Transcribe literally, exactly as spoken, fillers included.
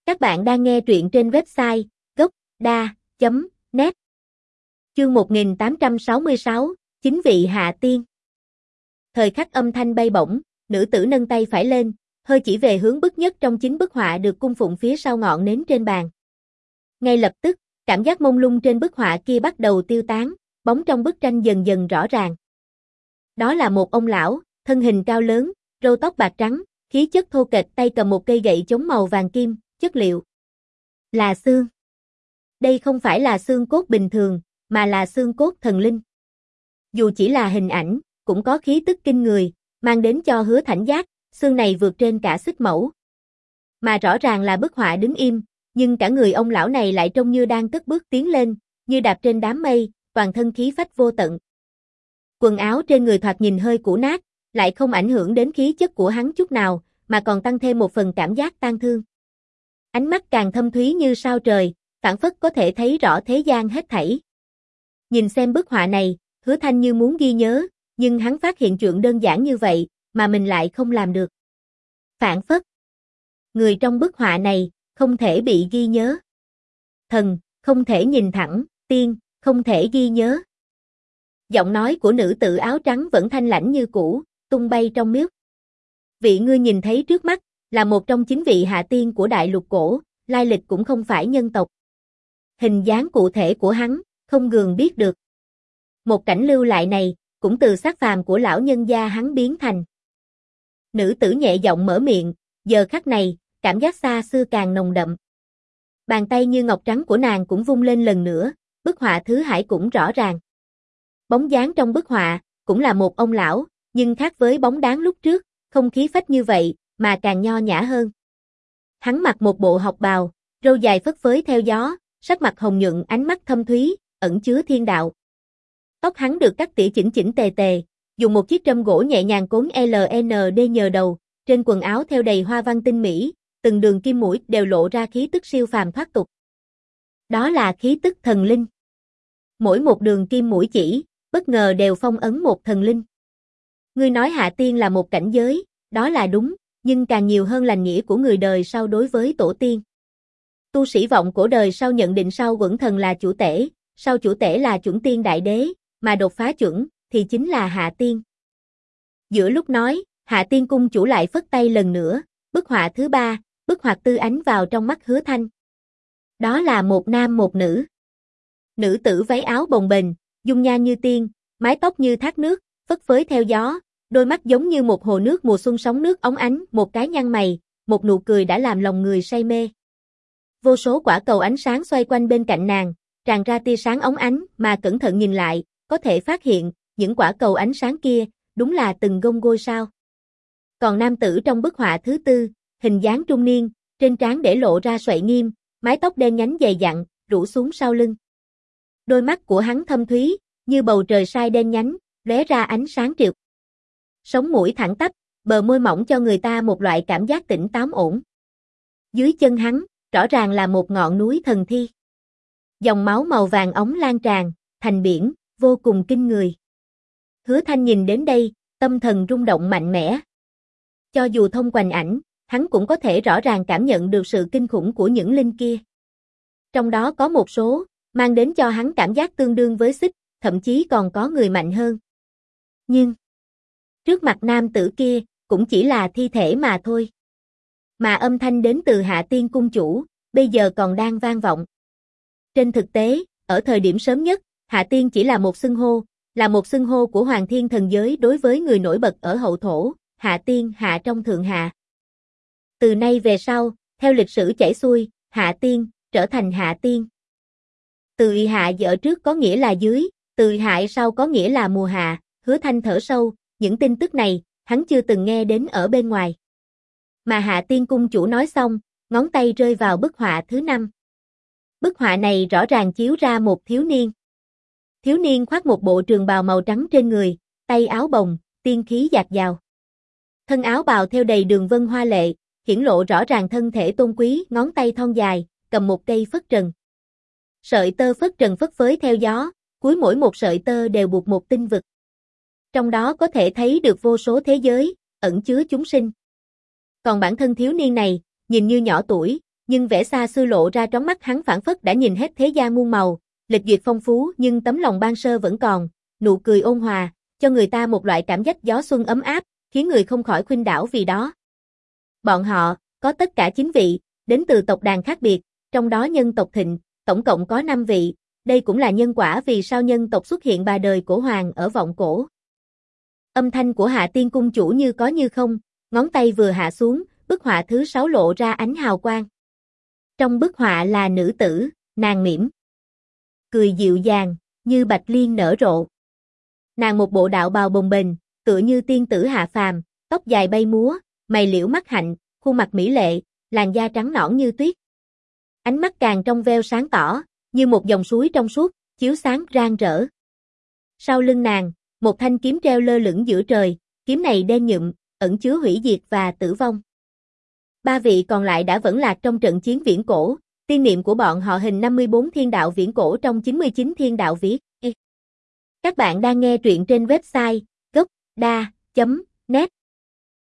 Các bạn đang nghe truyện trên website gốc.da chấm net. Chương một nghìn tám trăm sáu mươi sáu, Chính vị hạ tiên. Thời khắc âm thanh bay bổng, nữ tử nâng tay phải lên, hơi chỉ về hướng bức nhất trong chính bức họa được cung phụng phía sau ngọn nến trên bàn. Ngay lập tức, cảm giác mông lung trên bức họa kia bắt đầu tiêu tán, bóng trong bức tranh dần dần rõ ràng. Đó là một ông lão, thân hình cao lớn, râu tóc bạc trắng, khí chất thô kệch, tay cầm một cây gậy chống màu vàng kim, chất liệu là xương. Đây không phải là xương cốt bình thường, mà là xương cốt thần linh. Dù chỉ là hình ảnh, cũng có khí tức kinh người, mang đến cho Hứa Thảnh giác, xương này vượt trên cả xích mẫu. Mà rõ ràng là bức họa đứng im, nhưng cả người ông lão này lại trông như đang cất bước tiến lên, như đạp trên đám mây, toàn thân khí phách vô tận. Quần áo trên người thoạt nhìn hơi cũ nát, lại không ảnh hưởng đến khí chất của hắn chút nào, mà còn tăng thêm một phần cảm giác tang thương. Ánh mắt càng thâm thúy như sao trời, phảng phất có thể thấy rõ thế gian hết thảy. Nhìn xem bức họa này, Hứa Thanh như muốn ghi nhớ, nhưng hắn phát hiện chuyện đơn giản như vậy, mà mình lại không làm được. Phảng phất, người trong bức họa này, không thể bị ghi nhớ. Thần, không thể nhìn thẳng, tiên, không thể ghi nhớ. Giọng nói của nữ tử áo trắng vẫn thanh lãnh như cũ, tung bay trong miếu. Vị ngươi nhìn thấy trước mắt, là một trong chín vị hạ tiên của đại lục cổ, lai lịch cũng không phải nhân tộc. Hình dáng cụ thể của hắn, không gường biết được. Một cảnh lưu lại này, cũng từ xác phàm của lão nhân gia hắn biến thành. Nữ tử nhẹ giọng mở miệng, giờ khắc này, cảm giác xa xưa càng nồng đậm. Bàn tay như ngọc trắng của nàng cũng vung lên lần nữa, bức họa thứ hai cũng rõ ràng. Bóng dáng trong bức họa, cũng là một ông lão, nhưng khác với bóng dáng lúc trước, không khí phách như vậy, mà càng nho nhã hơn. Hắn mặc một bộ học bào, râu dài phất phới theo gió, sắc mặt hồng nhuận, ánh mắt thâm thúy, ẩn chứa thiên đạo. Tóc hắn được cắt tỉa chỉnh chỉnh tề tề, dùng một chiếc trâm gỗ nhẹ nhàng cốn lờ en đê nhờ đầu, trên quần áo theo đầy hoa văn tinh mỹ, từng đường kim mũi đều lộ ra khí tức siêu phàm thoát tục. Đó là khí tức thần linh. Mỗi một đường kim mũi chỉ, bất ngờ đều phong ấn một thần linh. Ngươi nói hạ tiên là một cảnh giới, đó là đúng, nhưng càng nhiều hơn là nghĩa của người đời sau đối với tổ tiên. Tu sĩ vọng cổ đời sau nhận định sau quẩn thần là chủ tể, sau chủ tể là chuẩn tiên đại đế, mà đột phá chuẩn, thì chính là hạ tiên. Giữa lúc nói, hạ tiên cung chủ lại phất tay lần nữa, bức họa thứ ba, bức họa tư ánh vào trong mắt Hứa Thanh. Đó là một nam một nữ. Nữ tử váy áo bồng bềnh, dung nhan như tiên, mái tóc như thác nước, phất phới theo gió, đôi mắt giống như một hồ nước mùa xuân sóng nước óng ánh, một cái nhăn mày, một nụ cười đã làm lòng người say mê. Vô số quả cầu ánh sáng xoay quanh bên cạnh nàng, tràn ra tia sáng óng ánh, mà cẩn thận nhìn lại, có thể phát hiện, những quả cầu ánh sáng kia, đúng là từng gông ngôi sao. Còn nam tử trong bức họa thứ tư, hình dáng trung niên, trên trán để lộ ra sợi nghiêm, mái tóc đen nhánh dày dặn, rủ xuống sau lưng. Đôi mắt của hắn thâm thúy, như bầu trời sai đen nhánh, lóe ra ánh sáng triệt. Sống mũi thẳng tắp, bờ môi mỏng cho người ta một loại cảm giác tỉnh táo ổn. Dưới chân hắn, rõ ràng là một ngọn núi thần thi. Dòng máu màu vàng óng lan tràn, thành biển, vô cùng kinh người. Hứa Thanh nhìn đến đây, tâm thần rung động mạnh mẽ. Cho dù thông qua ảnh, hắn cũng có thể rõ ràng cảm nhận được sự kinh khủng của những linh kia. Trong đó có một số, mang đến cho hắn cảm giác tương đương với xích, thậm chí còn có người mạnh hơn. Nhưng, trước mặt nam tử kia, cũng chỉ là thi thể mà thôi. Mà âm thanh đến từ hạ tiên cung chủ, bây giờ còn đang vang vọng. Trên thực tế, ở thời điểm sớm nhất, hạ tiên chỉ là một xưng hô, là một xưng hô của Hoàng Thiên thần giới đối với người nổi bật ở hậu thổ, hạ tiên hạ trong thượng hạ. Từ nay về sau, theo lịch sử chảy xuôi, hạ tiên, trở thành hạ tiên. Từ y hạ ở trước có nghĩa là dưới, từ hạ sau có nghĩa là mùa hạ. Hứa Thanh thở sâu, những tin tức này, hắn chưa từng nghe đến ở bên ngoài. Mà hạ tiên cung chủ nói xong, ngón tay rơi vào bức họa thứ năm. Bức họa này rõ ràng chiếu ra một thiếu niên. Thiếu niên khoác một bộ trường bào màu trắng trên người, tay áo bồng, tiên khí dạt dào. Thân áo bào theo đầy đường vân hoa lệ, hiển lộ rõ ràng thân thể tôn quý, ngón tay thon dài, cầm một cây phất trần. Sợi tơ phất trần phất phới theo gió, cuối mỗi một sợi tơ đều buộc một tinh vực. Trong đó có thể thấy được vô số thế giới, ẩn chứa chúng sinh. Còn bản thân thiếu niên này, nhìn như nhỏ tuổi, nhưng vẻ xa xưa lộ ra trong mắt hắn phảng phất đã nhìn hết thế gian muôn màu, lịch duyệt phong phú nhưng tấm lòng ban sơ vẫn còn, nụ cười ôn hòa, cho người ta một loại cảm giác gió xuân ấm áp, khiến người không khỏi khuynh đảo vì đó. Bọn họ, có tất cả chín vị, đến từ tộc đàn khác biệt, trong đó nhân tộc Thịnh, tổng cộng có năm vị, đây cũng là nhân quả vì sao nhân tộc xuất hiện bà đời cổ hoàng ở vọng cổ. Âm thanh của Hạ Tiên cung chủ như có như không, ngón tay vừa hạ xuống, bức họa thứ sáu lộ ra ánh hào quang. Trong bức họa là nữ tử, nàng mỉm cười dịu dàng, như bạch liên nở rộ. Nàng một bộ đạo bào bồng bềnh, tựa như tiên tử hạ phàm, tóc dài bay múa, mày liễu mắt hạnh, khuôn mặt mỹ lệ, làn da trắng nõn như tuyết. Ánh mắt càng trong veo sáng tỏ, như một dòng suối trong suốt, chiếu sáng rạng rỡ. Sau lưng nàng, một thanh kiếm treo lơ lửng giữa trời, kiếm này đen nhụm, ẩn chứa hủy diệt và tử vong. Ba vị còn lại đã vẫn lạc trong trận chiến viễn cổ, tiên niệm của bọn họ hình năm mươi bốn thiên đạo viễn cổ trong chín mươi chín thiên đạo viết. Các bạn đang nghe truyện trên website gốc đa chấm net